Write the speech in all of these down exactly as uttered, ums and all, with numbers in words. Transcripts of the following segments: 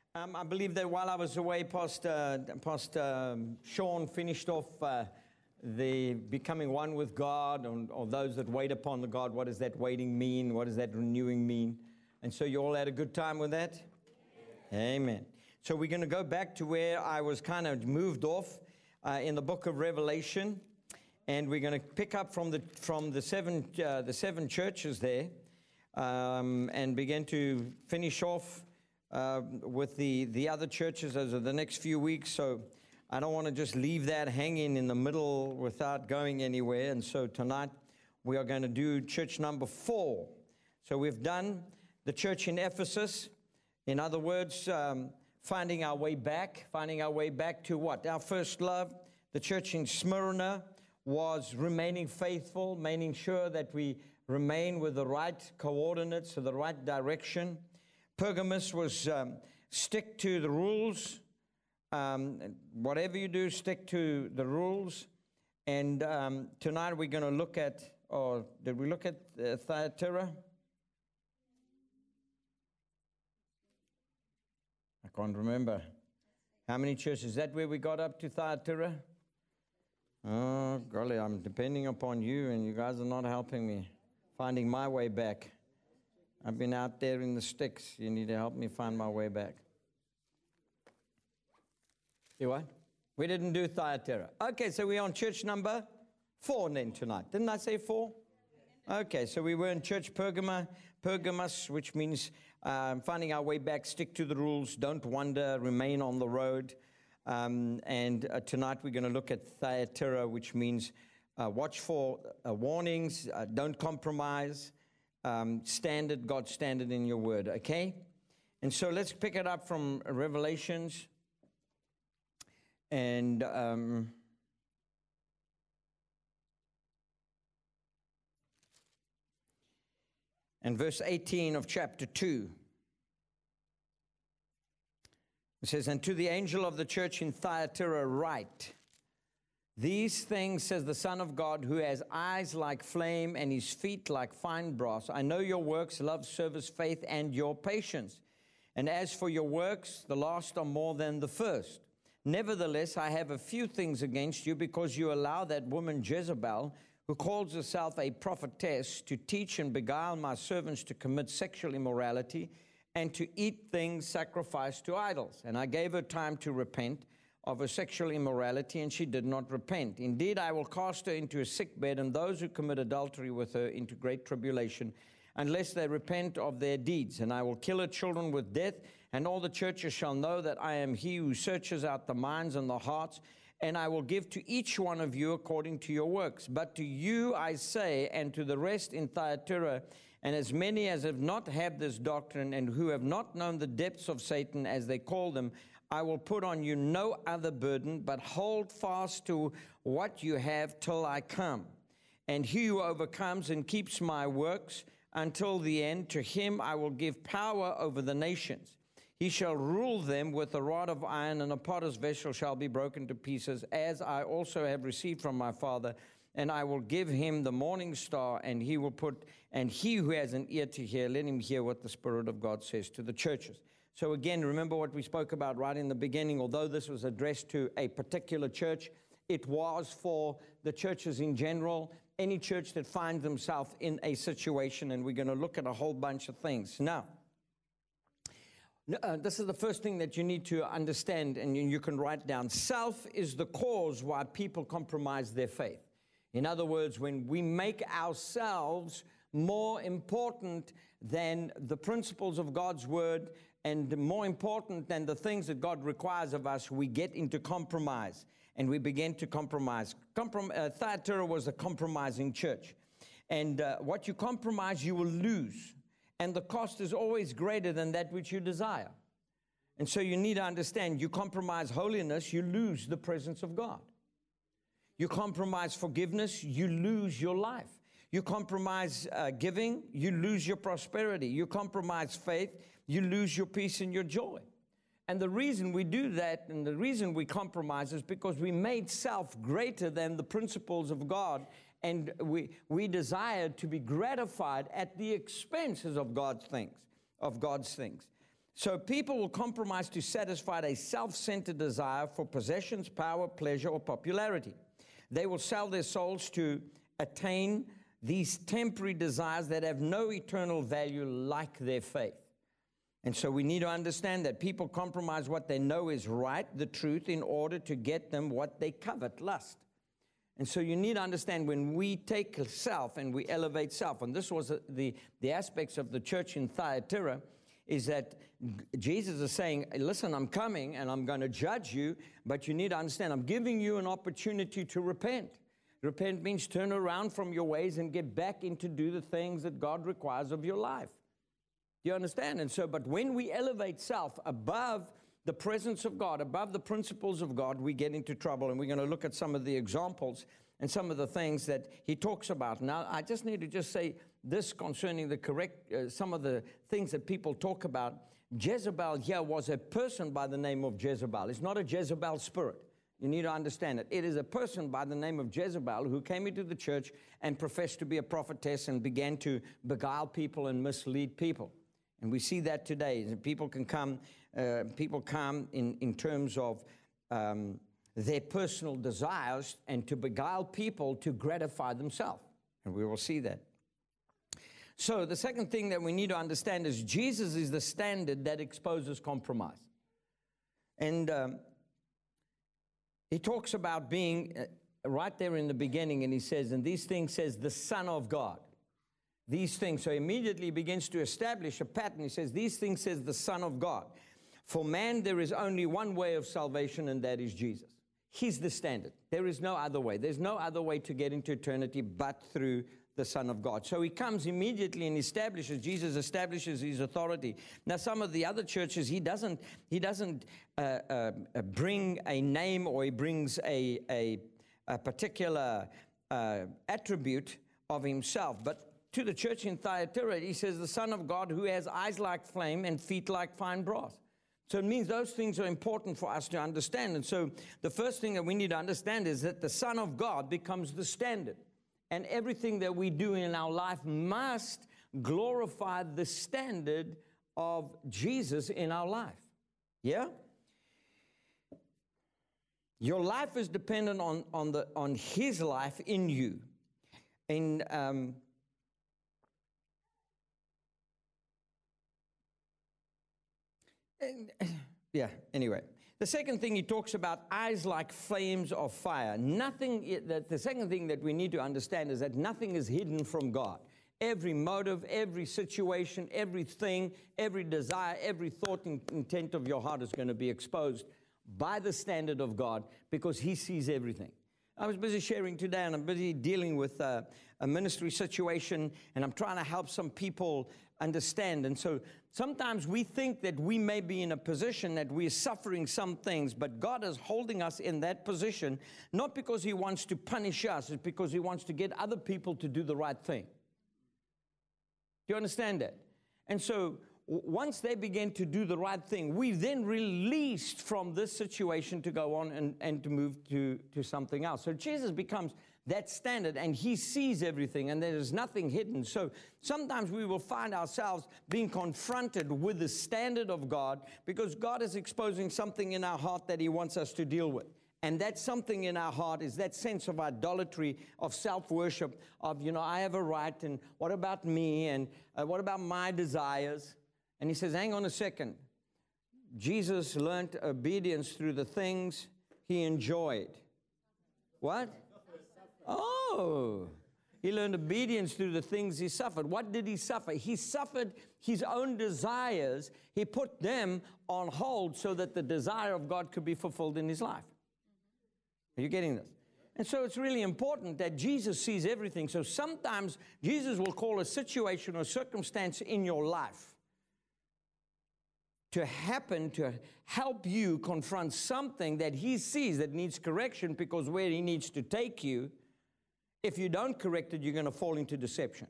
Um, I believe that while I was away, Pastor, Pastor um, Sean finished off uh, the becoming one with God, or, or those that wait upon the God. What does that waiting mean? What does that renewing mean? And so you all had a good time with that? Amen. Amen. So we're going to go back to where I was kind of moved off uh, in the book of Revelation, and we're going to pick up from the from the seven uh, the seven churches there, um, and begin to finish off Uh, with the, the other churches over the next few weeks. So I don't want to just leave that hanging in the middle without going anywhere. And so tonight we are going to do church number four. So we've done the church in Ephesus. In other words, um, finding our way back, finding our way back to what? Our first love. The church in Smyrna was remaining faithful, making sure that we remain with the right coordinates or the right direction. Pergamos was um, stick to the rules. Um, whatever you do, stick to the rules. And um, tonight we're going to look at, or did we look at uh, Thyatira? I can't remember. How many churches? Is that where we got up to Thyatira? Oh, golly, I'm depending upon you, and you guys are not helping me. Finding my way back. I've been out there in the sticks. You need to help me find my way back. See what? We didn't do Thyatira. Okay, so we're on church number four then tonight. Didn't I say four? Okay, so we were in church Pergama, Pergamos, which means um, finding our way back, stick to the rules, don't wander, remain on the road. Um, and uh, tonight we're going to look at Thyatira, which means uh, watch for uh, warnings, uh, don't compromise. Um, standard, God's standard in your word, okay? And so let's pick it up from Revelations. And um, and verse eighteen of chapter two. It says, "And to the angel of the church in Thyatira write, these things says the Son of God, who has eyes like flame and his feet like fine brass. I know your works, love, service, faith, and your patience. And as for your works, the last are more than the first. Nevertheless, I have a few things against you, because you allow that woman Jezebel, who calls herself a prophetess, to teach and beguile my servants to commit sexual immorality and to eat things sacrificed to idols. And I gave her time to repent of her sexual immorality, and she did not repent. Indeed, I will cast her into a sick bed, and those who commit adultery with her into great tribulation, unless they repent of their deeds. And I will kill her children with death, and all the churches shall know that I am he who searches out the minds and the hearts, and I will give to each one of you according to your works. But to you I say, and to the rest in Thyatira, and as many as have not had this doctrine, and who have not known the depths of Satan, as they call them, I will put on you no other burden, but hold fast to what you have till I come. And he who overcomes and keeps my works until the end, to him I will give power over the nations. He shall rule them with a rod of iron, and a potter's vessel shall be broken to pieces, as I also have received from my Father. And I will give him the morning star, and he will put, and he who has an ear to hear, let him hear what the Spirit of God says to the churches. So again, remember what we spoke about right in the beginning. Although this was addressed to a particular church, it was for the churches in general, any church that finds themselves in a situation, and we're going to look at a whole bunch of things. Now, uh, this is the first thing that you need to understand, and you, you can write down. Self is the cause why people compromise their faith. In other words, when we make ourselves more important than the principles of God's word, and more important than the things that God requires of us, we get into compromise, and we begin to compromise. Comprom- uh, Thyatira was a compromising church. And uh, what you compromise, you will lose. And the cost is always greater than that which you desire. And so you need to understand, you compromise holiness, you lose the presence of God. You compromise forgiveness, you lose your life. You compromise uh, giving, you lose your prosperity. You compromise faith, you lose your peace and your joy. And the reason we do that, and the reason we compromise, is because we made self greater than the principles of God, and we, we desire to be gratified at the expenses of God's things, of God's things. So people will compromise to satisfy a self-centered desire for possessions, power, pleasure, or popularity. They will sell their souls to attain these temporary desires that have no eternal value like their faith. And so we need to understand that people compromise what they know is right, the truth, in order to get them what they covet, lust. And so you need to understand when we take self and we elevate self, and this was the, the aspects of the church in Thyatira, is that Jesus is saying, listen, I'm coming and I'm going to judge you, but you need to understand, I'm giving you an opportunity to repent. Repent means turn around from your ways and get back into do the things that God requires of your life. Do you understand? And so, but when we elevate self above the presence of God, above the principles of God, we get into trouble. And we're going to look at some of the examples and some of the things that he talks about. Now, I just need to just say this concerning the correct, uh, some of the things that people talk about. Jezebel here was a person by the name of Jezebel. It's not a Jezebel spirit. You need to understand it. It is a person by the name of Jezebel who came into the church and professed to be a prophetess and began to beguile people and mislead people. And we see that today. People can come, uh, people come in, in terms of um, their personal desires and to beguile people to gratify themselves. And we will see that. So the second thing that we need to understand is Jesus is the standard that exposes compromise. And um, he talks about being uh, right there in the beginning, and he says, and these things says the Son of God. These things, so immediately he begins to establish a pattern. He says, these things says the Son of God. For man, there is only one way of salvation, and that is Jesus. He's the standard. There is no other way. There's no other way to get into eternity but through the Son of God. So he comes immediately and establishes, Jesus establishes his authority. Now, some of the other churches, he doesn't, he doesn't uh, uh, bring a name, or he brings a, a, a particular uh, attribute of himself. But to the church in Thyatira, he says, the Son of God who has eyes like flame and feet like fine brass. So it means those things are important for us to understand. And so the first thing that we need to understand is that the Son of God becomes the standard. And everything that we do in our life must glorify the standard of Jesus in our life. Yeah? Your life is dependent on, on, the, on his life in you. And um, yeah, anyway. The second thing he talks about, eyes like flames of fire. Nothing, the second thing that we need to understand is that nothing is hidden from God. Every motive, every situation, everything, every desire, every thought and intent of your heart is going to be exposed by the standard of God, because he sees everything. I was busy sharing today, and I'm busy dealing with a, a ministry situation, and I'm trying to help some people understand. And so sometimes we think that we may be in a position that we're suffering some things, but God is holding us in that position, not because he wants to punish us, it's because he wants to get other people to do the right thing. Do you understand that? And so once they begin to do the right thing, we then released from this situation to go on and, and to move to, to something else. So Jesus becomes that standard, and he sees everything, and there is nothing hidden. So sometimes we will find ourselves being confronted with the standard of God, because God is exposing something in our heart that he wants us to deal with. And that something in our heart is that sense of idolatry, of self-worship, of, you know, I have a right, and what about me, and uh, what about my desires? And he says, hang on a second. Jesus learned obedience through the things he enjoyed. What? Oh, he learned obedience through the things he suffered. What did he suffer? He suffered his own desires. He put them on hold so that the desire of God could be fulfilled in his life. Are you getting this? And so it's really important that Jesus sees everything. So sometimes Jesus will call a situation or circumstance in your life to happen to help you confront something that he sees that needs correction, because where he needs to take you, if you don't correct it, you're going to fall into deception.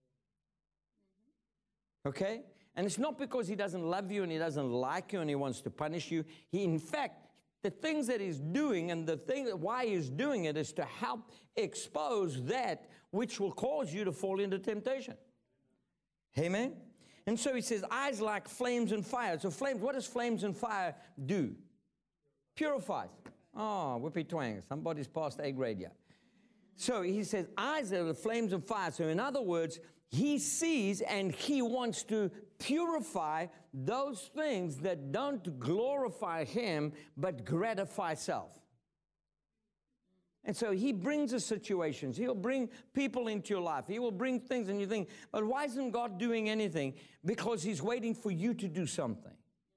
Okay? And it's not because he doesn't love you and he doesn't like you and he wants to punish you. He, in fact, the things that he's doing and the thing why he's doing it is to help expose that which will cause you to fall into temptation. Amen? And so he says, eyes like flames and fire. So flames, what does flames and fire do? Purifies. Oh, whippy twang. Somebody's passed A grade yet. So he says, eyes are the flames of fire. So in other words, he sees and he wants to purify those things that don't glorify him, but gratify self. And so he brings the situations. He'll bring people into your life. He will bring things and you think, but why isn't God doing anything? Because he's waiting for you to do something.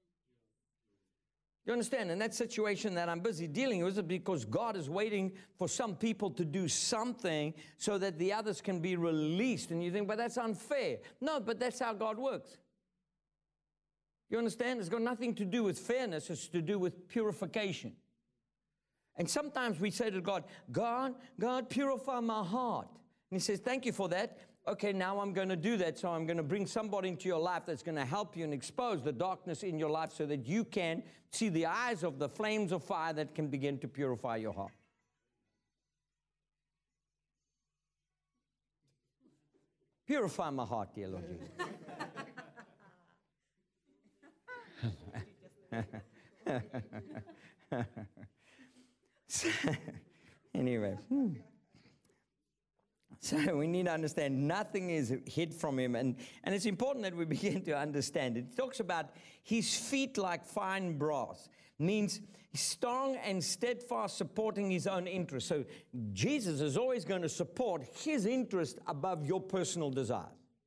You understand? And that situation that I'm busy dealing with is because God is waiting for some people to do something so that the others can be released. And you think, but that's unfair. No, but that's how God works. You understand? It's got nothing to do with fairness. It's to do with purification. And sometimes we say to God, God, God, purify my heart. And he says, thank you for that. Okay, now I'm going to do that. So I'm going to bring somebody into your life that's going to help you and expose the darkness in your life so that you can see the eyes of the flames of fire that can begin to purify your heart. Purify my heart, dear Lord Jesus. So, anyway. Hmm. So we need to understand nothing is hid from him. And, and it's important that we begin to understand it. It talks about his feet like fine brass. Means strong and steadfast, supporting his own interest. So Jesus is always going to support his interest above your personal desires.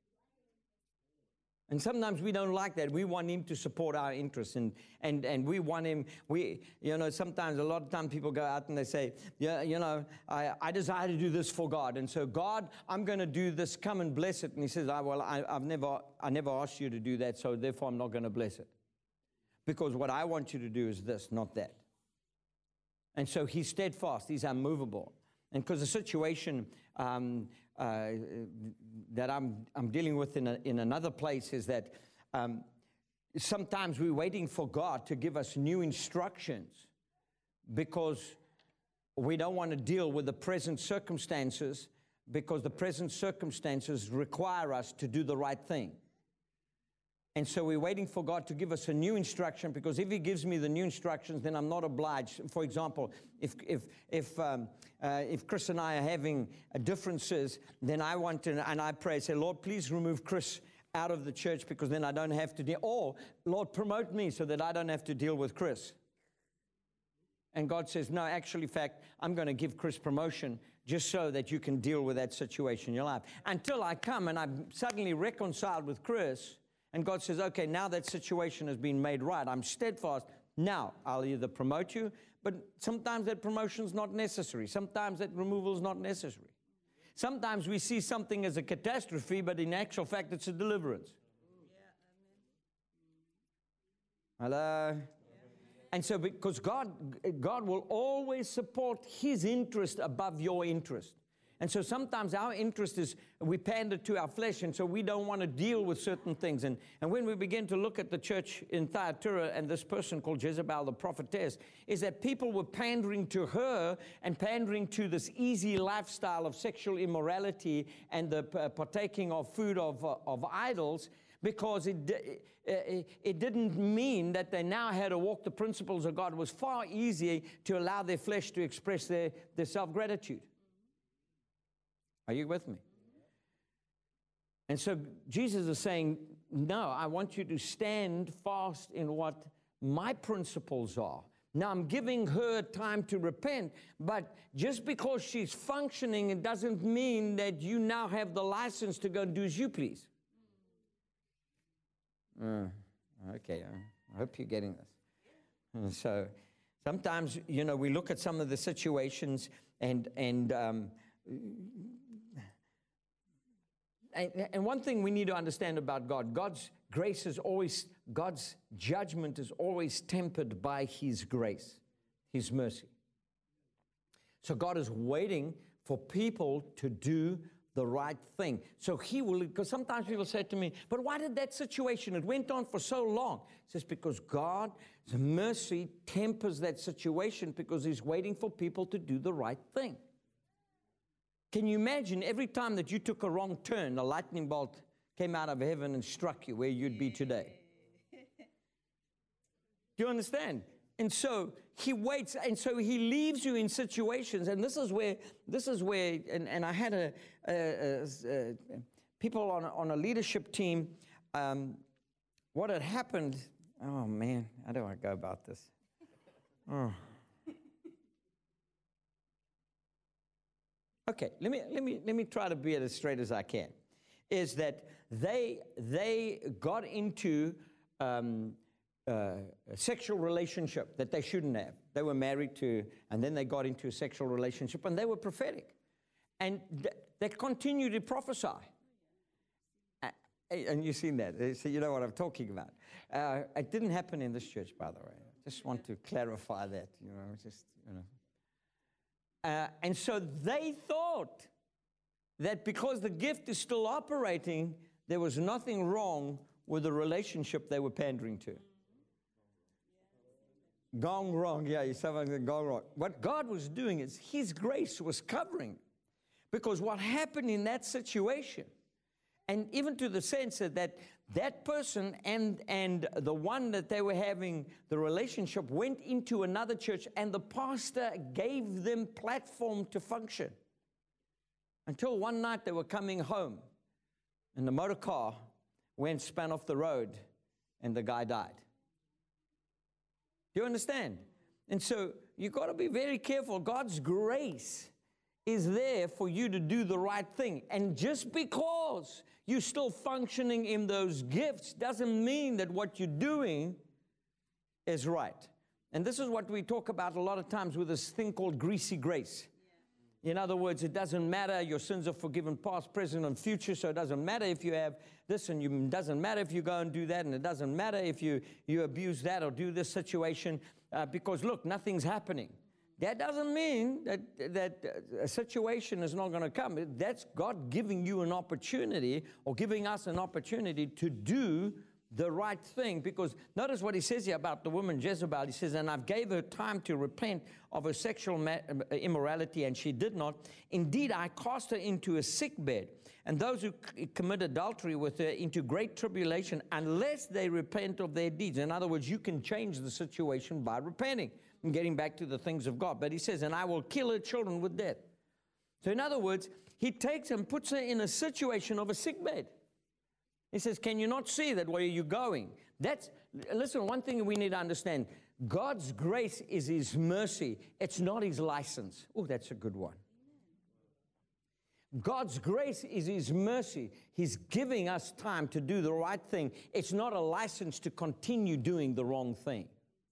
And sometimes we don't like that. We want him to support our interests. And, and, and we want him, we, you know, sometimes, a lot of times people go out and they say, yeah, you know, I, I desire to do this for God. And so, God, I'm going to do this. Come and bless it. And he says, I, well, I, I've never, I never asked you to do that. So therefore, I'm not going to bless it. Because what I want you to do is this, not that. And so he's steadfast. He's unmovable. And because the situation um, uh, that I'm, I'm dealing with in, a, in another place is that um, sometimes we're waiting for God to give us new instructions because we don't want to deal with the present circumstances because the present circumstances require us to do the right thing. And so we're waiting for God to give us a new instruction because if he gives me the new instructions, then I'm not obliged. For example, if if if um, uh, if Chris and I are having uh, differences, then I want to, and I pray, say, Lord, please remove Chris out of the church because then I don't have to deal. Or, Lord, promote me so that I don't have to deal with Chris. And God says, no, actually, in fact, I'm going to give Chris promotion just so that you can deal with that situation in your life. Until I come and I'm suddenly reconciled with Chris, and God says, okay, now that situation has been made right. I'm steadfast. Now, I'll either promote you, but sometimes that promotion is not necessary. Sometimes that removal is not necessary. Sometimes we see something as a catastrophe, but in actual fact, it's a deliverance. Hello? And so because God, God will always support his interest above your interest. And so sometimes our interest is, we pander to our flesh, and so we don't want to deal with certain things. And, and when we begin to look at the church in Thyatira and this person called Jezebel, the prophetess, is that people were pandering to her and pandering to this easy lifestyle of sexual immorality and the uh, partaking of food of, uh, of idols, because it, it, it didn't mean that they now had to walk the principles of God. It was far easier to allow their flesh to express their, their self-gratitude. Are you with me? And so Jesus is saying, no, I want you to stand fast in what my principles are. Now, I'm giving her time to repent, but just because she's functioning, it doesn't mean that you now have the license to go and do as you please. Uh, okay, I hope you're getting this. And so sometimes, you know, we look at some of the situations and, and, um, And, and one thing we need to understand about God, God's grace is always, God's judgment is always tempered by his grace, his mercy. So God is waiting for people to do the right thing. So he will, because sometimes people say to me, but why did that situation, it went on for so long? It's just because God's mercy tempers that situation because he's waiting for people to do the right thing. Can you imagine every time that you took a wrong turn, a lightning bolt came out of heaven and struck you where you'd be today. Do you understand? And so he waits, and so he leaves you in situations, and this is where, this is where, and, and I had a, a, a, a people on a, on a leadership team, um, what had happened, oh man, how do I go about this? Oh. Okay, let me, let me, let me try to be it as straight as I can, is that they, they got into um, Uh, a sexual relationship that they shouldn't have. They were married to, and then they got into a sexual relationship, and they were prophetic. And th they continued to prophesy. Uh, and you've seen that. So you know what I'm talking about. Uh, it didn't happen in this church, by the way. I just want to clarify that. You know, just, you know. Uh, and so they thought that because the gift is still operating, there was nothing wrong with the relationship they were pandering to. Gone wrong, yeah, someone said gone wrong. What God was doing is His grace was covering. Because what happened in that situation, and even to the sense that that, that person and, and the one that they were having the relationship went into another church, and the pastor gave them platform to function. Until one night they were coming home, and the motor car went, span off the road, and the guy died. Do you understand? And so you've got to be very careful. God's grace is there for you to do the right thing. And just because you're still functioning in those gifts doesn't mean that what you're doing is right. And this is what we talk about a lot of times with this thing called greasy grace. In other words, it doesn't matter, your sins are forgiven past, present, and future, so it doesn't matter if you have this, and it doesn't matter if you go and do that, and it doesn't matter if you, you abuse that or do this situation, uh, because look, nothing's happening. That doesn't mean that, that a situation is not going to come. That's God giving you an opportunity, or giving us an opportunity to do the right thing. Because notice what he says here about the woman Jezebel. He says, and I've gave her time to repent of her sexual immorality, and she did not. Indeed, I cast her into a sick bed, and those who commit adultery with her into great tribulation, unless they repent of their deeds. In other words, you can change the situation by repenting and getting back to the things of God. But he says, and I will kill her children with death. So in other words, he takes and puts her in a situation of a sick bed. He says, can you not see that where you're going? That's, listen, one thing we need to understand, God's grace is His mercy. It's not His license. Oh, that's a good one. God's grace is His mercy. He's giving us time to do the right thing. It's not a license to continue doing the wrong thing.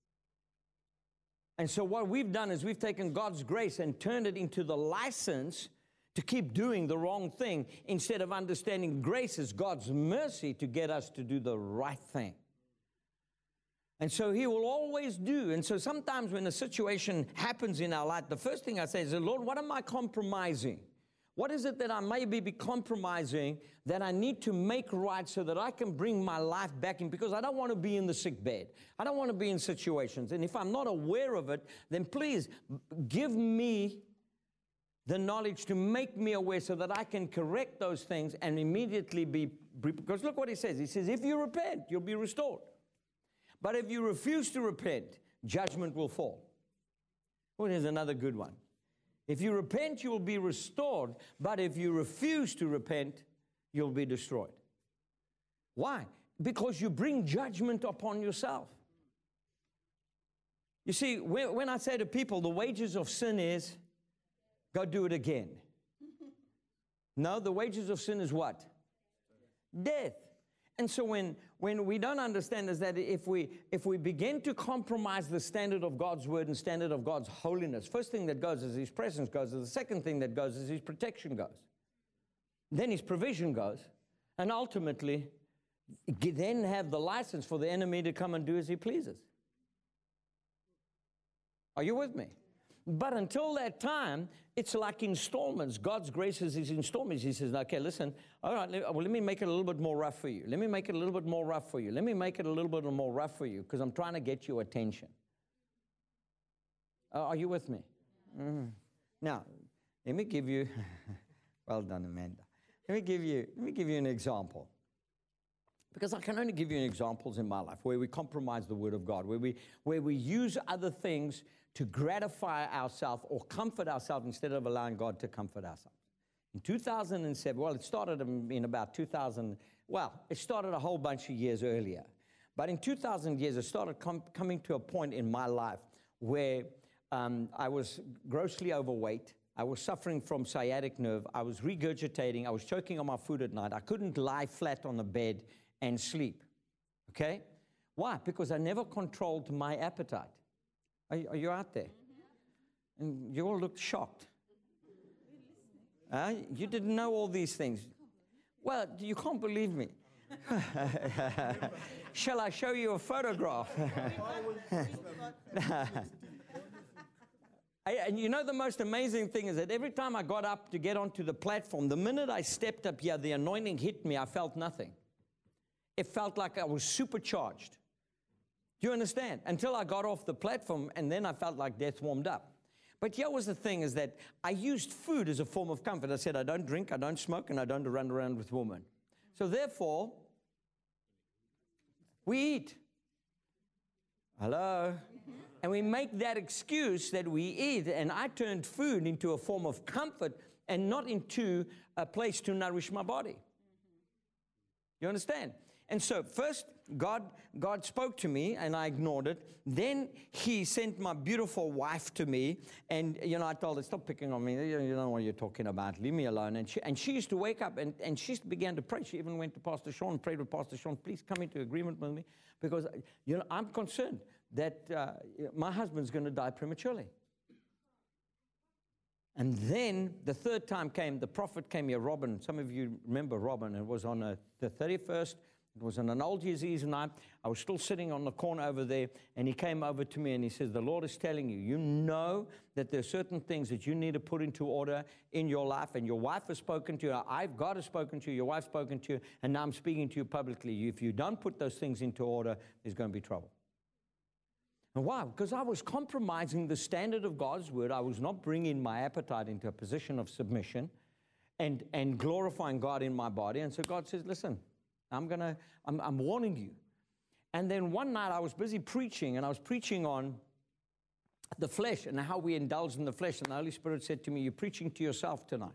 And so what we've done is we've taken God's grace and turned it into the license to keep doing the wrong thing, instead of understanding grace as God's mercy to get us to do the right thing. And so He will always do. And so sometimes when a situation happens in our life, the first thing I say is, Lord, what am I compromising? What is it that I may be compromising that I need to make right so that I can bring my life back in? Because I don't want to be in the sick bed. I don't want to be in situations. And if I'm not aware of it, then please give me the knowledge to make me aware so that I can correct those things and immediately be, because look what he says. He says, if you repent, you'll be restored. But if you refuse to repent, judgment will fall. Well, here's another good one. If you repent, you will be restored. But if you refuse to repent, you'll be destroyed. Why? Because you bring judgment upon yourself. You see, when, when I say to people, the wages of sin is, go do it again. No, the wages of sin is what? Death. And so when, when we don't understand is that if we, if we begin to compromise the standard of God's word and standard of God's holiness, first thing that goes is His presence goes, and the second thing that goes is His protection goes. Then His provision goes, and ultimately then have the license for the enemy to come and do as he pleases. Are you with me? But until that time, it's like installments. God's grace is His installments. He says, okay, listen, all right, let, well, let me make it a little bit more rough for you. Let me make it a little bit more rough for you. Let me make it a little bit more rough for you because I'm trying to get your attention. Uh, are you with me? Mm. Now, let me give you, well done, Amanda. Let me give you, let me give you an example. Because I can only give you examples in my life where we compromise the Word of God, where we, where we use other things to gratify ourselves or comfort ourselves instead of allowing God to comfort ourselves. In two thousand seven, well, it started in about two thousand, well, it started a whole bunch of years earlier. But in two thousand years, it started com- coming to a point in my life where um, I was grossly overweight. I was suffering from sciatic nerve. I was regurgitating. I was choking on my food at night. I couldn't lie flat on the bed and sleep. Okay? Why? Because I never controlled my appetite. Are, are you out there? Mm-hmm. And you all looked shocked. Uh, you didn't know all these things. Well, you can't believe me. Shall I show you a photograph? I, and you know the most amazing thing is that every time I got up to get onto the platform, the minute I stepped up here, the anointing hit me, I felt nothing. It felt like I was supercharged. Do you understand? Until I got off the platform, and then I felt like death warmed up. But here was the thing, is that I used food as a form of comfort. I said, I don't drink, I don't smoke, and I don't run around with women. So therefore, we eat. Hello? And we make that excuse that we eat, and I turned food into a form of comfort and not into a place to nourish my body. You understand? And so first, God, God spoke to me, and I ignored it. Then He sent my beautiful wife to me, and, you know, I told her, stop picking on me. You don't know what you're talking about. Leave me alone. And she, and she used to wake up, and, and she began to pray. She even went to Pastor Sean, prayed with Pastor Sean, please come into agreement with me, because, you know, I'm concerned that uh, my husband's going to die prematurely. And then the third time came, the prophet came here, Robin. Some of you remember Robin. It was on a, the thirty-first. It was on an old Year's Eve night. I was still sitting on the corner over there, and he came over to me and he says, the Lord is telling you, you know that there are certain things that you need to put into order in your life, and your wife has spoken to you. I've, God has spoken to you, your wife's spoken to you, and now I'm speaking to you publicly. If you don't put those things into order, there's going to be trouble. And why? Because I was compromising the standard of God's word. I was not bringing my appetite into a position of submission and, and glorifying God in my body. And so God says, listen, I'm gonna, I'm, I'm warning you. And then one night I was busy preaching, and I was preaching on the flesh and how we indulge in the flesh. And the Holy Spirit said to me, you're preaching to yourself tonight.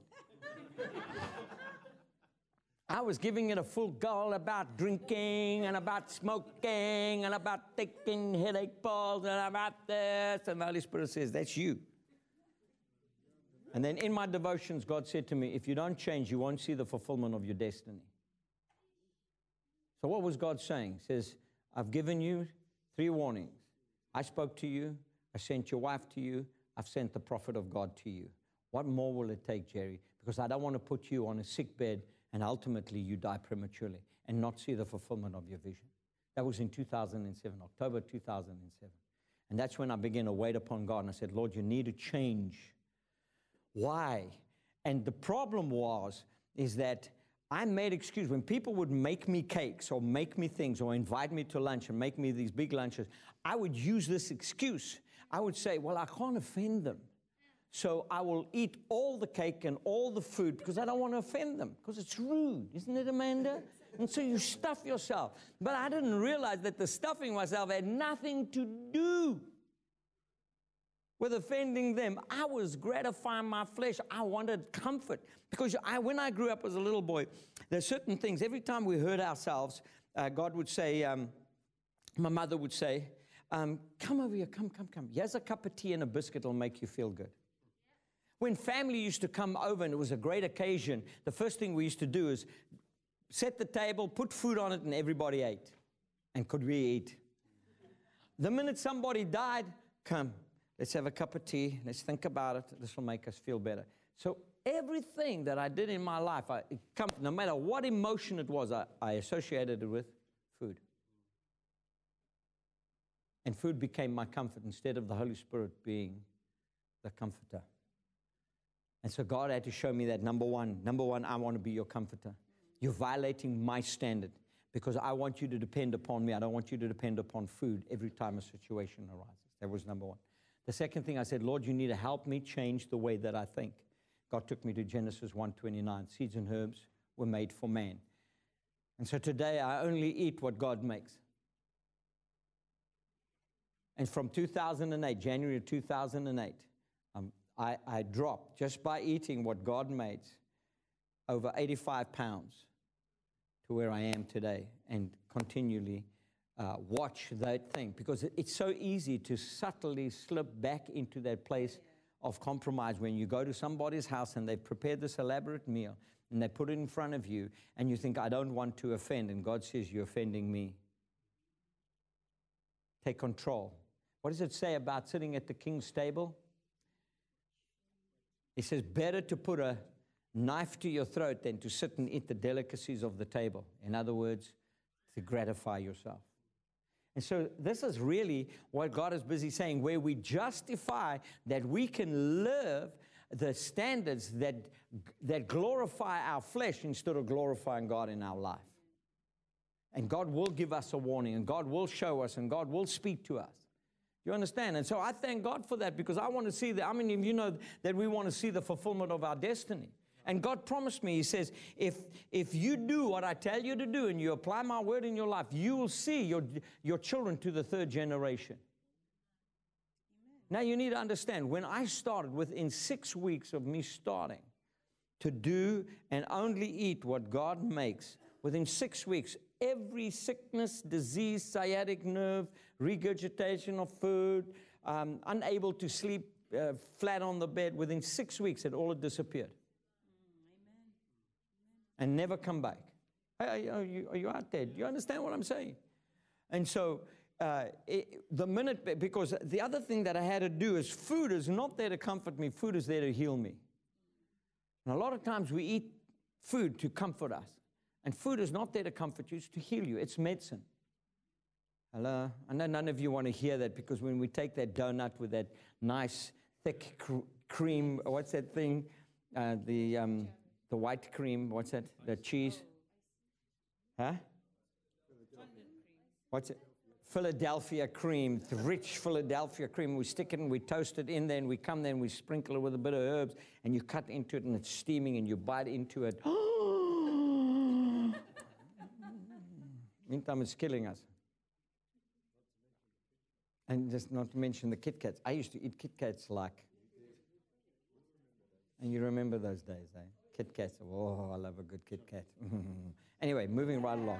I was giving it a full go about drinking and about smoking and about taking headache pills and about this. And the Holy Spirit says, that's you. And then in my devotions, God said to me, if you don't change, you won't see the fulfillment of your destiny. So what was God saying? He says, I've given you three warnings. I spoke to you. I sent your wife to you. I've sent the prophet of God to you. What more will it take, Jerry? Because I don't want to put you on a sick bed and ultimately you die prematurely and not see the fulfillment of your vision. That was in two thousand seven, October two thousand seven. And that's when I began to wait upon God. And I said, Lord, you need to change. Why? And the problem was, is that I made excuses. When people would make me cakes or make me things or invite me to lunch and make me these big lunches, I would use this excuse. I would say, well, I can't offend them. So I will eat all the cake and all the food because I don't want to offend them, because it's rude. Isn't it, Amanda? And so you stuff yourself. But I didn't realize that the stuffing myself had nothing to do with offending them. I was gratifying my flesh. I wanted comfort. Because I, when I grew up as a little boy, there's certain things. Every time we hurt ourselves, uh, God would say, um, my mother would say, um, come over here, come, come, come. Here's a cup of tea and a biscuit. It'll make you feel good. When family used to come over and it was a great occasion, the first thing we used to do is set the table, put food on it, and everybody ate. And could we eat? The minute somebody died, come. Let's have a cup of tea. Let's think about it. This will make us feel better. So everything that I did in my life, I, it come, no matter what emotion it was, I, I associated it with food. And food became my comfort instead of the Holy Spirit being the comforter. And so God had to show me that, number one, number one, I want to be your comforter. You're violating my standard because I want you to depend upon me. I don't want you to depend upon food every time a situation arises. That was number one. The second thing I said, Lord, you need to help me change the way that I think. God took me to Genesis one twenty-nine. Seeds and herbs were made for man. And so today I only eat what God makes. And from two thousand eight, January of two thousand eight, um, I, I dropped, just by eating what God made, over eighty-five pounds to where I am today, and continually uh, watch that thing. Because it, it's so easy to subtly slip back into that place of compromise when you go to somebody's house and they've prepared this elaborate meal and they put it in front of you and you think, I don't want to offend, and God says, you're offending me. Take control. What does it say about sitting at the king's table? It says, better to put a knife to your throat than to sit and eat the delicacies of the table. In other words, to gratify yourself. And so this is really what God is busy saying, where we justify that we can live the standards that, that glorify our flesh instead of glorifying God in our life. And God will give us a warning, and God will show us, and God will speak to us. You understand? And so I thank God for that, because I want to see that. I mean, you know that we want to see the fulfillment of our destiny. And God promised me, He says, if, if you do what I tell you to do and you apply my word in your life, you will see your, your children to the third generation. Amen. Now you need to understand, when I started, within six weeks of me starting to do and only eat what God makes, within six weeks, every sickness, disease, sciatic nerve, regurgitation of food, um, unable to sleep uh, flat on the bed, within six weeks it all had disappeared. And never come back. Hey, are you, are you out there? Do you understand what I'm saying? And so uh, it, the minute, because the other thing that I had to do is, food is not there to comfort me. Food is there to heal me. And a lot of times we eat food to comfort us. And food is not there to comfort you. It's to heal you. It's medicine. Hello? I know none of you want to hear that, because when we take that donut with that nice thick cr cream, what's that thing? Uh, the... Um, The white cream, what's that? The cheese? Huh? What's it? Philadelphia cream, the rich Philadelphia cream. We stick it and we toast it in there, and we come there and we sprinkle it with a bit of herbs, and you cut into it and it's steaming and you bite into it. Meantime, it's killing us. And just not to mention the Kit Kats. I used to eat Kit Kats like, and you remember those days, eh? Kit Kats. Oh, I love a good Kit Kat. Anyway, moving right along.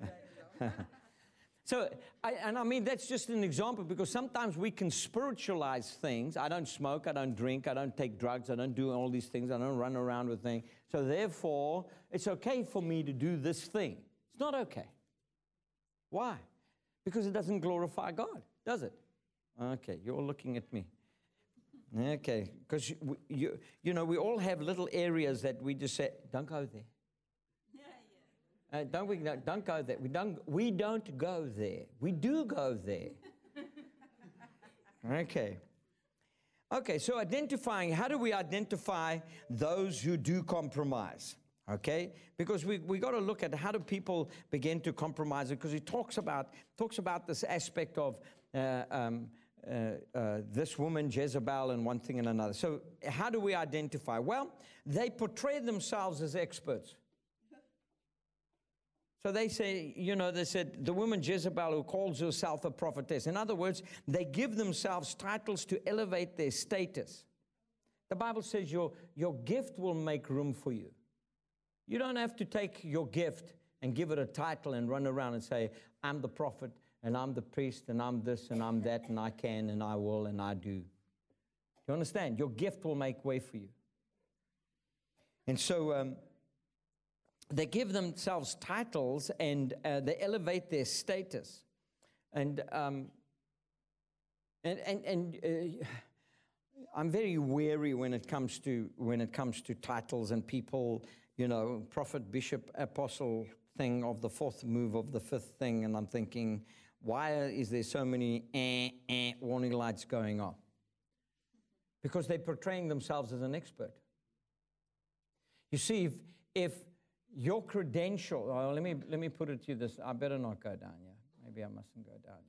So, I, and I mean, that's just an example, because sometimes we can spiritualize things. I don't smoke, I don't drink, I don't take drugs, I don't do all these things, I don't run around with things. So therefore, it's okay for me to do this thing. It's not okay. Why? Because it doesn't glorify God, does it? Okay, you're all looking at me. Okay, because you, you, you know, we all have little areas that we just say, don't go there. Yeah, yeah. Uh, don't we? Don't go there. We don't. We don't go there. We do go there. Okay. Okay. So identifying. How do we identify those who do compromise? Okay, because we we got to look at how do people begin to compromise it. Because he talks about talks about this aspect of. Uh, um, Uh, uh, this woman, Jezebel, and one thing and another. So how do we identify? Well, they portray themselves as experts. So they say, you know, they said, the woman Jezebel who calls herself a prophetess. In other words, they give themselves titles to elevate their status. The Bible says your, your gift will make room for you. You don't have to take your gift and give it a title and run around and say, I'm the prophet, and I'm the priest, and I'm this, and I'm that, and I can, and I will, and I do. You understand? Your gift will make way for you. And so um, they give themselves titles, and uh, they elevate their status. And um, and and, and uh, I'm very wary when it comes to when it comes to titles and people. You know, prophet, bishop, apostle thing of the fourth move of the fifth thing, and I'm thinking, why is there so many eh, eh, warning lights going on? Because they're portraying themselves as an expert. You see, if, if your credential, oh, let me let me put it to you this, I better not go down here. Maybe I mustn't go down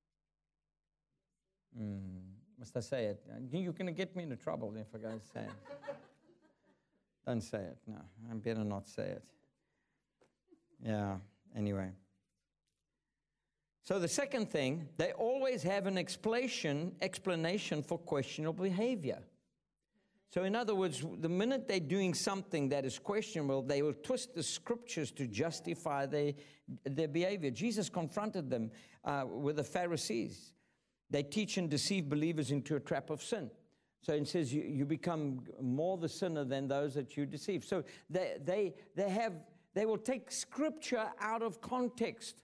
here. Mm, must I say it? You're going to get me into trouble if I go say it. Don't say it, no. I better not say it. Yeah. Anyway. So the second thing, they always have an explanation, explanation for questionable behavior. So in other words, the minute they're doing something that is questionable, they will twist the scriptures to justify their, their behavior. Jesus confronted them uh, with the Pharisees. They teach and deceive believers into a trap of sin. So it says you, you become more the sinner than those that you deceive. So they, they, they, have, they will take scripture out of context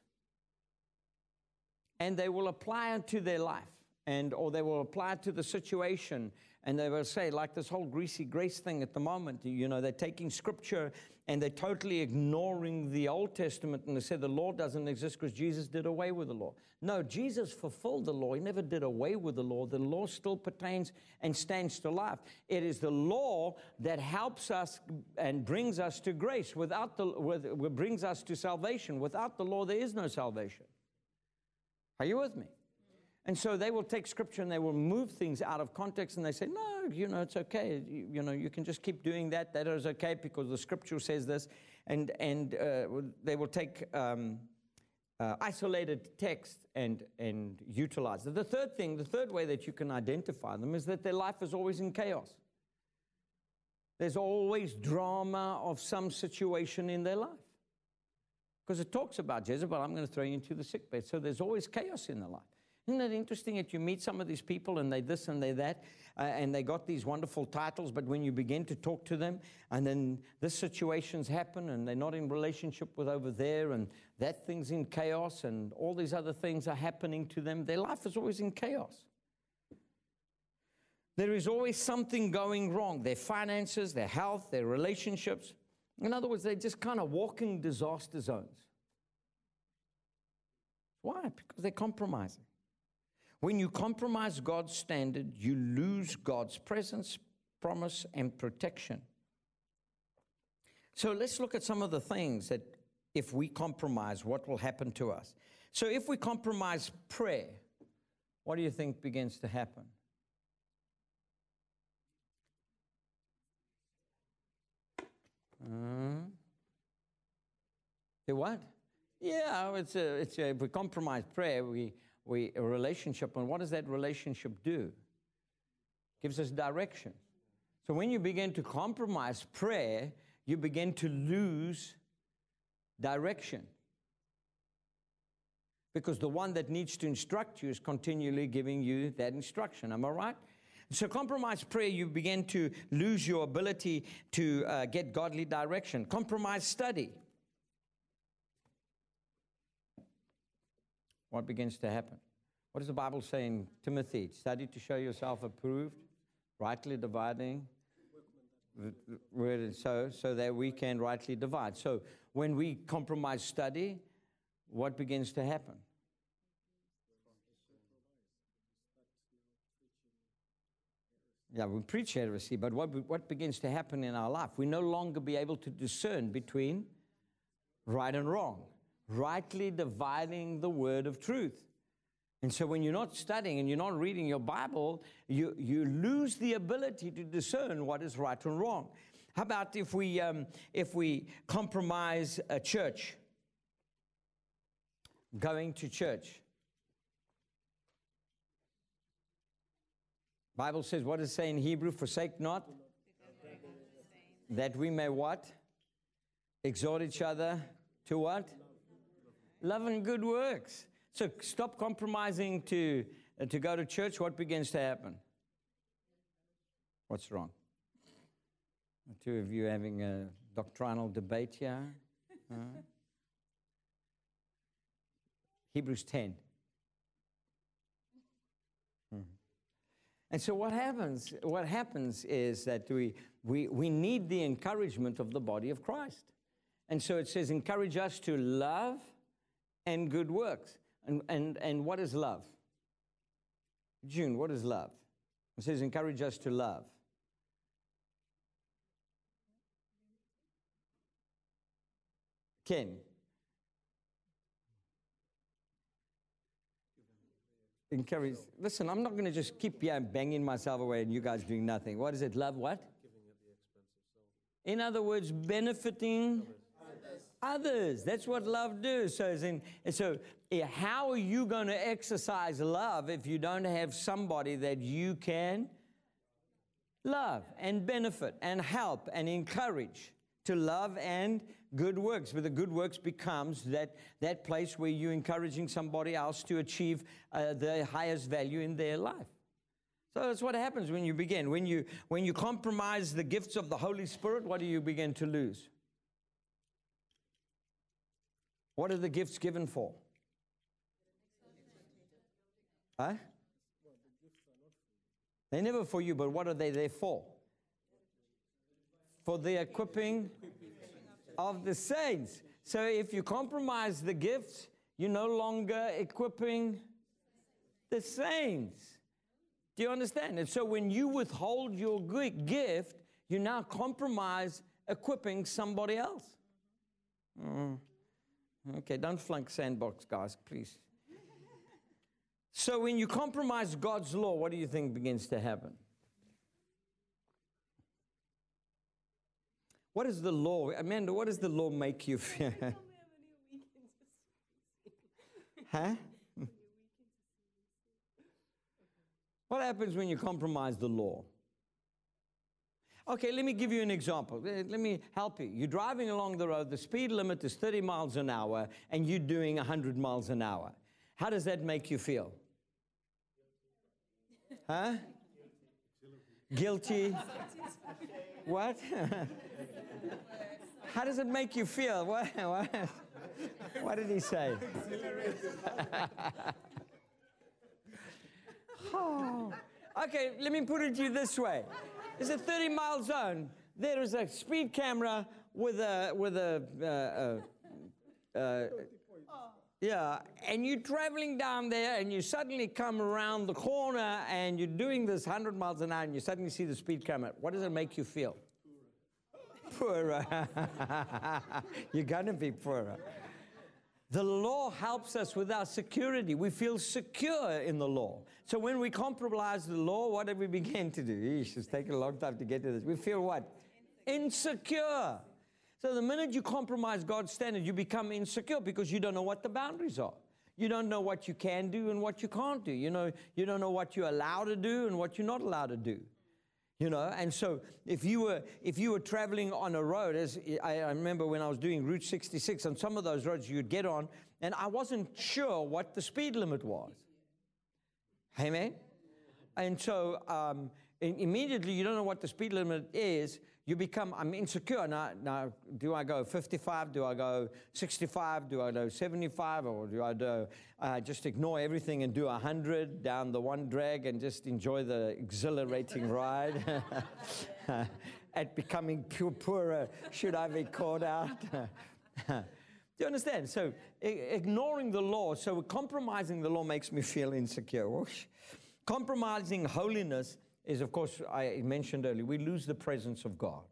and they will apply it to their life, and or they will apply it to the situation. And they will say, like this whole greasy grace thing at the moment, you know, they're taking scripture and they're totally ignoring the Old Testament, and they say the law doesn't exist because Jesus did away with the law. No, Jesus fulfilled the law. He never did away with the law. The law still pertains and stands to life. It is the law that helps us and brings us to grace. Without the, with, brings us to salvation. Without the law, there is no salvation. Are you with me? And so they will take scripture and they will move things out of context, and they say, no, you know, it's okay. You, you know, you can just keep doing that. That is okay because the scripture says this. And, and uh, they will take um, uh, isolated text and, and utilize it. The third thing, the third way that you can identify them is that their life is always in chaos. There's always drama of some situation in their life. Because it talks about Jezebel, I'm going to throw you into the sickbed. So there's always chaos in their life. Isn't it interesting that you meet some of these people and they this and they that, uh, and they got these wonderful titles, but when you begin to talk to them, and then this situations happen, and they're not in relationship with over there, and that thing's in chaos, and all these other things are happening to them, their life is always in chaos. There is always something going wrong. Their finances, their health, their relationships. In other words, they're just kind of walking disaster zones. Why? Because they're compromising. When you compromise God's standard, you lose God's presence, promise, and protection. So let's look at some of the things that if we compromise, what will happen to us. So if we compromise prayer, what do you think begins to happen? Uh, the what? Yeah, it's a, it's a, if we compromise prayer, we... We, a relationship, and what does that relationship do? Gives us direction. So when you begin to compromise prayer, you begin to lose direction. Because the one that needs to instruct you is continually giving you that instruction. Am I right? So compromise prayer, you begin to lose your ability to uh, get godly direction. Compromise study. What begins to happen? What does the Bible say in Timothy? Study to show yourself approved, rightly dividing the word, so, so that we can rightly divide. So when we compromise study, what begins to happen? Yeah, we preach heresy, but what, what begins to happen in our life? We no longer be able to discern between right and wrong. Rightly dividing the word of truth. And so when you're not studying and you're not reading your Bible, you, you lose the ability to discern what is right and wrong. How about if we, um, if we compromise a church? Going to church. Bible says, what does it say in Hebrew? Forsake not. That we may what? Exhort each other to what? Love and good works. So stop compromising to, uh, to go to church. What begins to happen? What's wrong? The two of you having a doctrinal debate here. Uh, Hebrews ten. Mm-hmm. And so what happens, what happens is that we, we, we need the encouragement of the body of Christ. And so it says, encourage us to love and good works. And, and, and what is love? June, what is love? It says, encourage us to love. Ken. Encourage. Listen, I'm not going to just keep yeah, banging myself away and you guys doing nothing. What is it? Love what? Giving at the expense of self. In other words, benefiting others. That's what love does. So, as in, so yeah, how are you going to exercise love if you don't have somebody that you can love and benefit and help and encourage to love and good works? But the good works becomes that, that place where you're encouraging somebody else to achieve uh, the highest value in their life. So that's what happens when you begin. When you, when you compromise the gifts of the Holy Spirit, what do you begin to lose? What are the gifts given for? Huh? They're never for you, but what are they there for? For the equipping of the saints. So if you compromise the gifts, you're no longer equipping the saints. Do you understand? And so when you withhold your good gift, you now compromise equipping somebody else. Mm. Okay, don't flunk sandbox, guys, please. So when you compromise God's law, what do you think begins to happen? What is the law? Amanda, what does the law make you feel? Huh? What happens when you compromise the law? Okay, let me give you an example. Let me help you. You're driving along the road, the speed limit is thirty miles an hour, and you're doing one hundred miles an hour. How does that make you feel? Huh? Guilty. What? How does it make you feel? What, what, what did he say? Oh. Okay, let me put it to you this way. It's a thirty mile zone. There is a speed camera with a, with a, uh, uh, uh, yeah, and you're traveling down there and you suddenly come around the corner and you're doing this one hundred miles an hour and you suddenly see the speed camera. What does it make you feel? Poorer. You're going to be poorer. The law helps us with our security. We feel secure in the law. So when we compromise the law, what do we begin to do? Eesh, it's taken a long time to get to this. We feel what? Insecure. So the minute you compromise God's standard, you become insecure because you don't know what the boundaries are. You don't know what you can do and what you can't do. You know, you don't know what you're allowed to do and what you're not allowed to do. You know, and so if you were if you were traveling on a road, as I, I remember when I was doing Route sixty-six, on some of those roads you'd get on, and I wasn't sure what the speed limit was. Amen? And so um, immediately you don't know what the speed limit is, you become, I'm insecure. Now, now, do I go fifty-five? Do I go sixty-five? Do I go seventy-five? Or do I do, uh, just ignore everything and do one hundred down the one drag and just enjoy the exhilarating ride? At becoming pure, poorer, should I be caught out? Do you understand? So ignoring the law, so compromising the law makes me feel insecure. Compromising holiness is, of course, I mentioned earlier, we lose the presence of God.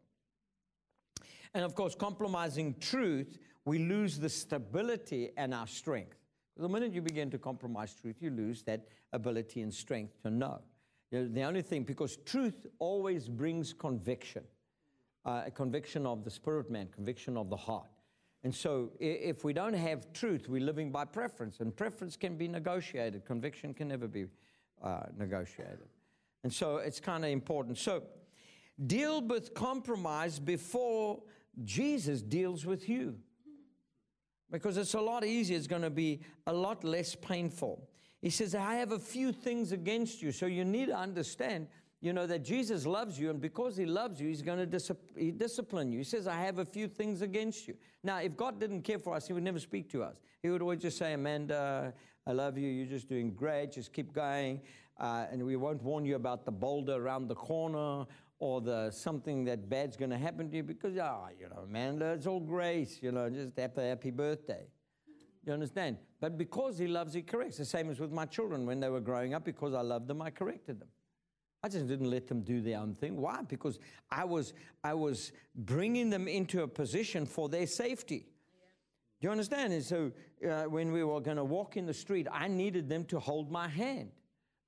And, of course, compromising truth, we lose the stability and our strength. The minute you begin to compromise truth, you lose that ability and strength to know. You know, the only thing, because truth always brings conviction, uh, a conviction of the spirit man, conviction of the heart. And so if we don't have truth, we're living by preference, and preference can be negotiated. Conviction can never be uh, negotiated. And so it's kind of important. So deal with compromise before Jesus deals with you. Because it's a lot easier. It's going to be a lot less painful. He says, I have a few things against you. So you need to understand, you know, that Jesus loves you. And because he loves you, he's going to dis- he discipline you. He says, I have a few things against you. Now, if God didn't care for us, he would never speak to us. He would always just say, Amanda, I love you. You're just doing great. Just keep going. Uh, and we won't warn you about the boulder around the corner or the something that bad's going to happen to you because, ah, oh, you know, man, it's all grace, you know, just happy, happy birthday. You understand? But because he loves, he corrects. The same as with my children when they were growing up. Because I loved them, I corrected them. I just didn't let them do their own thing. Why? Because I was, I was bringing them into a position for their safety. Do you understand? And so uh, when we were going to walk in the street, I needed them to hold my hand.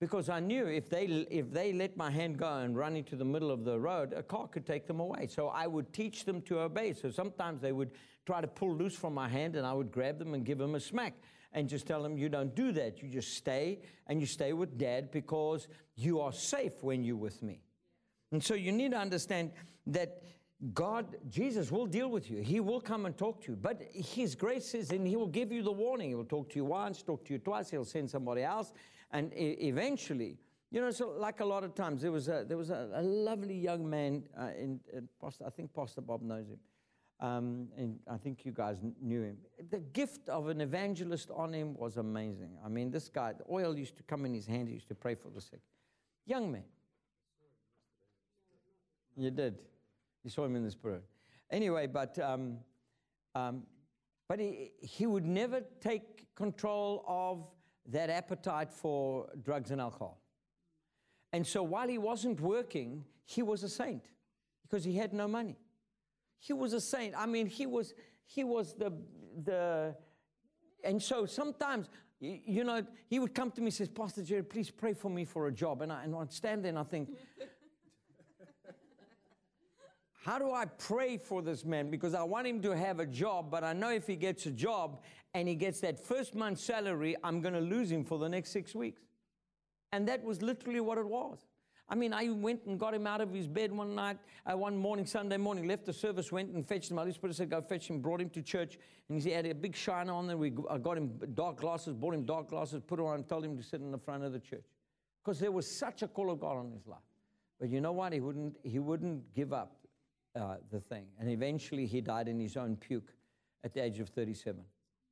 Because I knew if they, if they let my hand go and run into the middle of the road, a car could take them away. So I would teach them to obey. So sometimes they would try to pull loose from my hand, and I would grab them and give them a smack and just tell them, you don't do that. You just stay, and you stay with Dad because you are safe when you're with me. And so you need to understand that God, Jesus will deal with you. He will come and talk to you. But His grace is, and He will give you the warning. He will talk to you once, talk to you twice. He'll send somebody else. And e eventually, you know, so like a lot of times, there was a, there was a, a lovely young man, uh, in, in Pastor, I think Pastor Bob knows him. Um, and I think you guys knew him. The gift of an evangelist on him was amazing. I mean, this guy, the oil used to come in his hand. He used to pray for the sick. Young man. You did. You saw him in the spirit. Anyway, but um, um, but he, he would never take control of that appetite for drugs and alcohol. And so while he wasn't working, he was a saint because he had no money. He was a saint. I mean, he was he was the the and so sometimes, you, you know, he would come to me and says, Pastor Jerry, please pray for me for a job. And, I, and I'd stand there and I think, how do I pray for this man? Because I want him to have a job, but I know if he gets a job and he gets that first month's salary, I'm going to lose him for the next six weeks. And that was literally what it was. I mean, I went and got him out of his bed one night, uh, one morning, Sunday morning, left the service, went and fetched him. Holy Spirit said, go fetch him, brought him to church. And he had a big shiner on there. We, I got him dark glasses, bought him dark glasses, put it on, and told him to sit in the front of the church. Because there was such a call of God on his life. But you know what? He wouldn't, he wouldn't give up. Uh, the thing. And eventually he died in his own puke at the age of thirty-seven.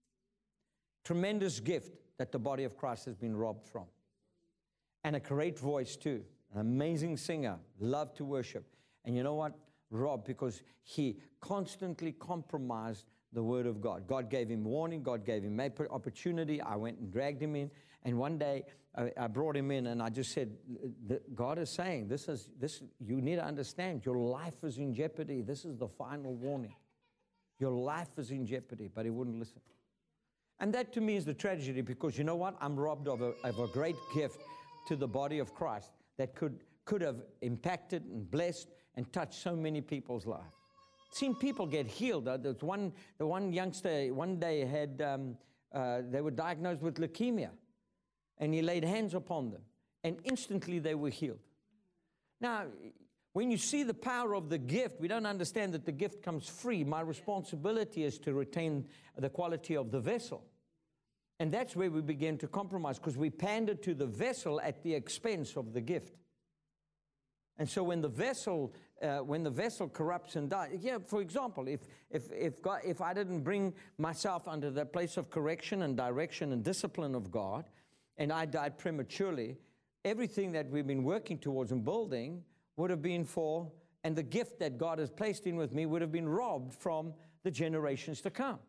Tremendous gift that the body of Christ has been robbed from. And a great voice too. An amazing singer. Loved to worship. And you know what? Robbed because he constantly compromised the word of God. God gave him warning. God gave him opportunity. I went and dragged him in. And one day I, I brought him in and I just said, God is saying, this is, this, you need to understand, your life is in jeopardy. This is the final warning. Your life is in jeopardy, but he wouldn't listen. And that to me is the tragedy because you know what? I'm robbed of a, of a great gift to the body of Christ that could, could have impacted and blessed and touched so many people's lives. Seen people get healed. Uh, there's one, the one youngster one day had, um, uh, they were diagnosed with leukemia. And he laid hands upon them. And instantly they were healed. Now, when you see the power of the gift, we don't understand that the gift comes free. My responsibility is to retain the quality of the vessel. And that's where we begin to compromise because we pander to the vessel at the expense of the gift. And so when the vessel, uh, when the vessel corrupts and dies, yeah, for example, if, if, if, God, if I didn't bring myself under the place of correction and direction and discipline of God, and I died prematurely, everything that we've been working towards and building would have been for, and the gift that God has placed in with me would have been robbed from the generations to come.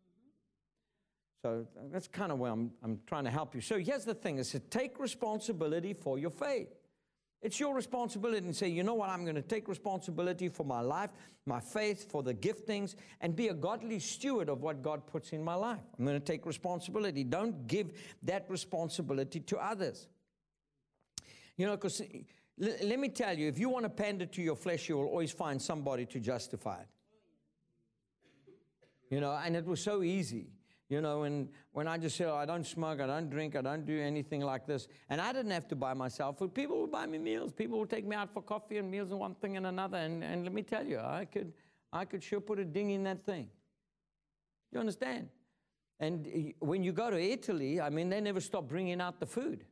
So that's kind of where I'm, I'm trying to help you. So here's the thing, is to take responsibility for your faith. It's your responsibility and say, you know what, I'm going to take responsibility for my life, my faith, for the giftings, and be a godly steward of what God puts in my life. I'm going to take responsibility. Don't give that responsibility to others. You know, because let me tell you, if you want to pander to your flesh, you will always find somebody to justify it. You know, and it was so easy. You know, and when I just said, oh, I don't smoke, I don't drink, I don't do anything like this. And I didn't have to buy myself food. People would buy me meals. People would take me out for coffee and meals and one thing and another. And, and let me tell you, I could, I could sure put a ding in that thing. You understand? And when you go to Italy, I mean, they never stop bringing out the food.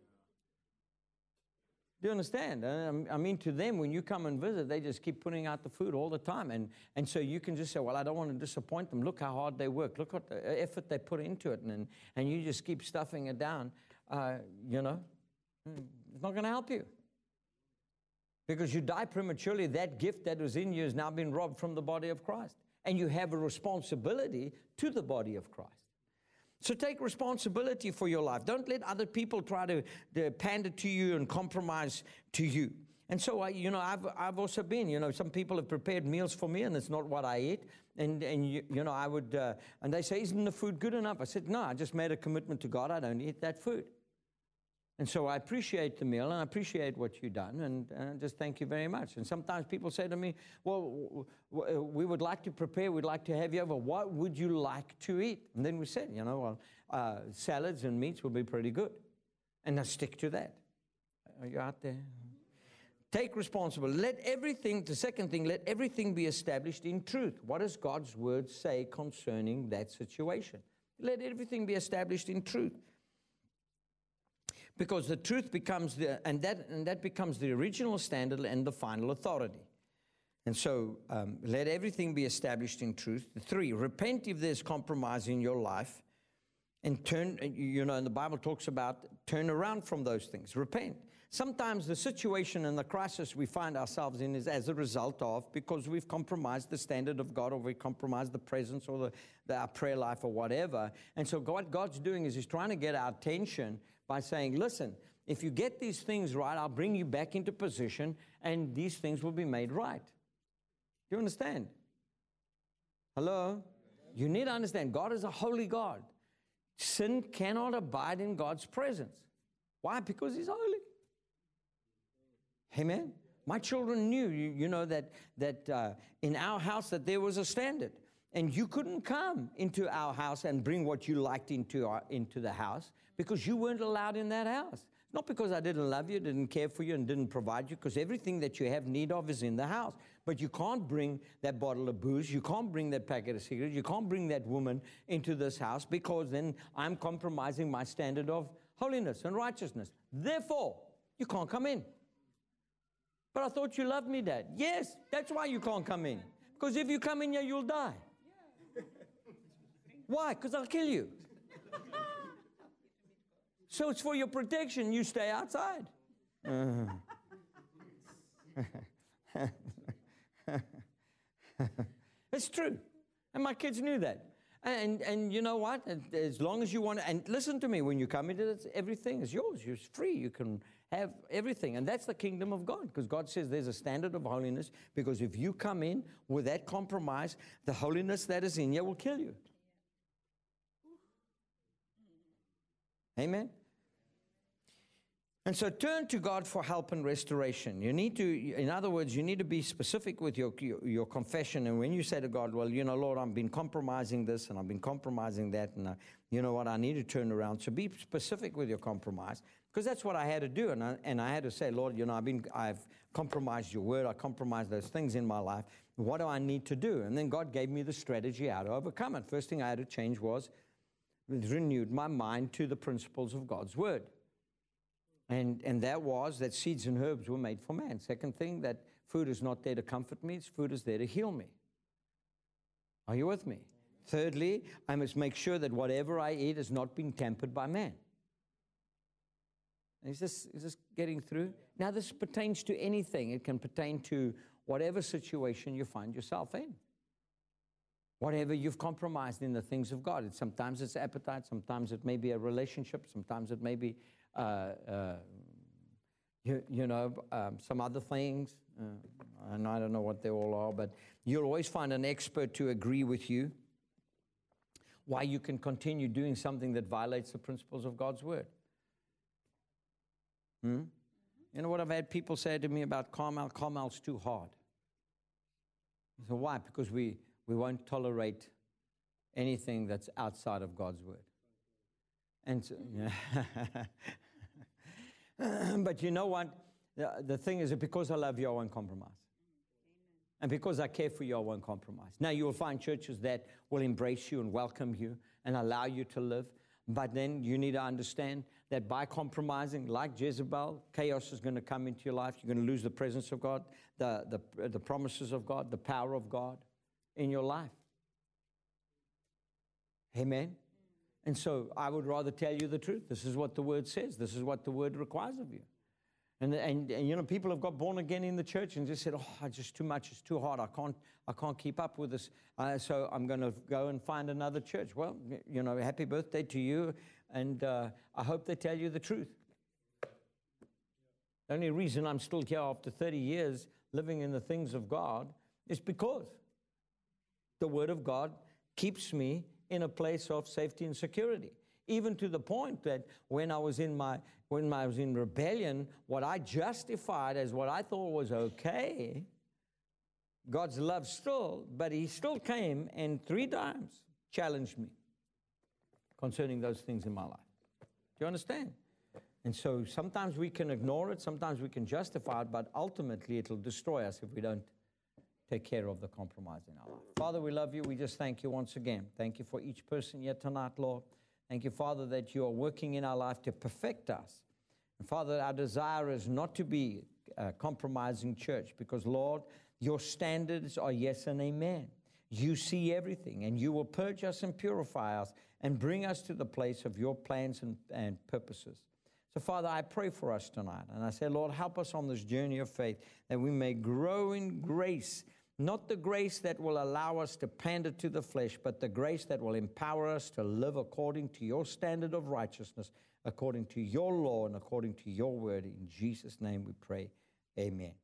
Do you understand? I mean, to them, when you come and visit, they just keep putting out the food all the time. And, and so you can just say, well, I don't want to disappoint them. Look how hard they work. Look what the effort they put into it. And, and you just keep stuffing it down. Uh, you know, it's not going to help you. Because you die prematurely, that gift that was in you has now been robbed from the body of Christ. And you have a responsibility to the body of Christ. So take responsibility for your life. Don't let other people try to, to pander to you and compromise to you. And so, I, you know, I've, I've also been, you know, some people have prepared meals for me and it's not what I eat. And, and you, you know, I would, uh, and they say, isn't the food good enough? I said, no, I just made a commitment to God. I don't eat that food. And so I appreciate the meal, and I appreciate what you've done, and uh, just thank you very much. And sometimes people say to me, well, w- w- we would like to prepare, we'd like to have you over. What would you like to eat? And then we said, you know, well, uh, salads and meats would be pretty good. And I stick to that. Are you out there? Take responsibility. Let everything, the second thing, let everything be established in truth. What does God's word say concerning that situation? Let everything be established in truth. Because the truth becomes the, and that, and that becomes the original standard and the final authority. And so um, let everything be established in truth. Three, repent if there's compromise in your life. And turn, you know, and the Bible talks about turn around from those things. Repent. Sometimes the situation and the crisis we find ourselves in is as a result of because we've compromised the standard of God, or we've compromised the presence or the, the, our prayer life or whatever. And so what God's doing is He's trying to get our attention by saying, listen, if you get these things right, I'll bring you back into position and these things will be made right. Do you understand? Hello? You need to understand, God is a holy God. Sin cannot abide in God's presence. Why? Because He's holy. Amen. My children knew, you, you know, that, that uh, in our house that there was a standard. And you couldn't come into our house and bring what you liked into, our, into the house because you weren't allowed in that house. Not because I didn't love you, didn't care for you, and didn't provide you, because everything that you have need of is in the house. But you can't bring that bottle of booze, you can't bring that packet of cigarettes, you can't bring that woman into this house because then I'm compromising my standard of holiness and righteousness. Therefore, you can't come in. But I thought you loved me, Dad. Yes, that's why you can't come in. Because if you come in here, you'll die. Why? Because I'll kill you. So it's for your protection. You stay outside. Uh. It's true. And my kids knew that. And, and you know what? As long as you want to, and listen to me, when you come into this, everything is yours. You're free. You can have everything. And that's the kingdom of God, because God says there's a standard of holiness, because if you come in with that compromise, the holiness that is in you will kill you. Amen? And so turn to God for help and restoration. You need to, in other words, you need to be specific with your, your, your confession. And when you say to God, well, you know, Lord, I've been compromising this and I've been compromising that, and uh, you know what, I need to turn around. So be specific with your compromise, because that's what I had to do. And I, and I had to say, Lord, you know, I've been, I've compromised your word. I compromised those things in my life. What do I need to do? And then God gave me the strategy how to overcome it. First thing I had to change was renewed my mind to the principles of God's word. And, and that was that seeds and herbs were made for man. Second thing, that food is not there to comfort me. Food is there to heal me. Are you with me? Thirdly, I must make sure that whatever I eat has not been tampered by man. Is this, is this getting through? Now, this pertains to anything. It can pertain to whatever situation you find yourself in. Whatever you've compromised in the things of God. It's, sometimes it's appetite. Sometimes it may be a relationship. Sometimes it may be Uh, uh, you, you know, um, some other things, uh, and I don't know what they all are, but you'll always find an expert to agree with you why you can continue doing something that violates the principles of God's word. Hmm? You know what I've had people say to me about Carmel? Carmel's too hard. So why? Because we, we won't tolerate anything that's outside of God's word. And so, yeah. But you know what? The, the thing is that because I love you, I won't compromise. Amen. And because I care for you, I won't compromise. Now, you will find churches that will embrace you and welcome you and allow you to live. But then you need to understand that by compromising, like Jezebel, chaos is going to come into your life. You're going to lose the presence of God, the, the, the promises of God, the power of God in your life. Amen? And so I would rather tell you the truth. This is what the word says. This is what the word requires of you. And, and, and you know, people have got born again in the church and just said, oh, it's just too much. It's too hard. I can't, I can't keep up with this. Uh, so I'm going to go and find another church. Well, you know, happy birthday to you. And uh, I hope they tell you the truth. The only reason I'm still here after thirty years living in the things of God is because the word of God keeps me in a place of safety and security. even to the point that when I was in my when I was in rebellion, what I justified as what I thought was okay, God's love still, but He still came and three times challenged me concerning those things in my life. Do you understand? And so sometimes we can ignore it, sometimes we can justify it, but ultimately it'll destroy us if we don't take care of the compromise in our life. Father, we love you. We just thank you once again. Thank you for each person here tonight, Lord. Thank you, Father, that you are working in our life to perfect us. And Father, our desire is not to be a compromising church because, Lord, your standards are yes and amen. You see everything, and you will purge us and purify us and bring us to the place of your plans and, and purposes. So, Father, I pray for us tonight, and I say, Lord, help us on this journey of faith that we may grow in grace, not the grace that will allow us to pander to the flesh, but the grace that will empower us to live according to your standard of righteousness, according to your law and according to your word. In Jesus' name we pray, amen.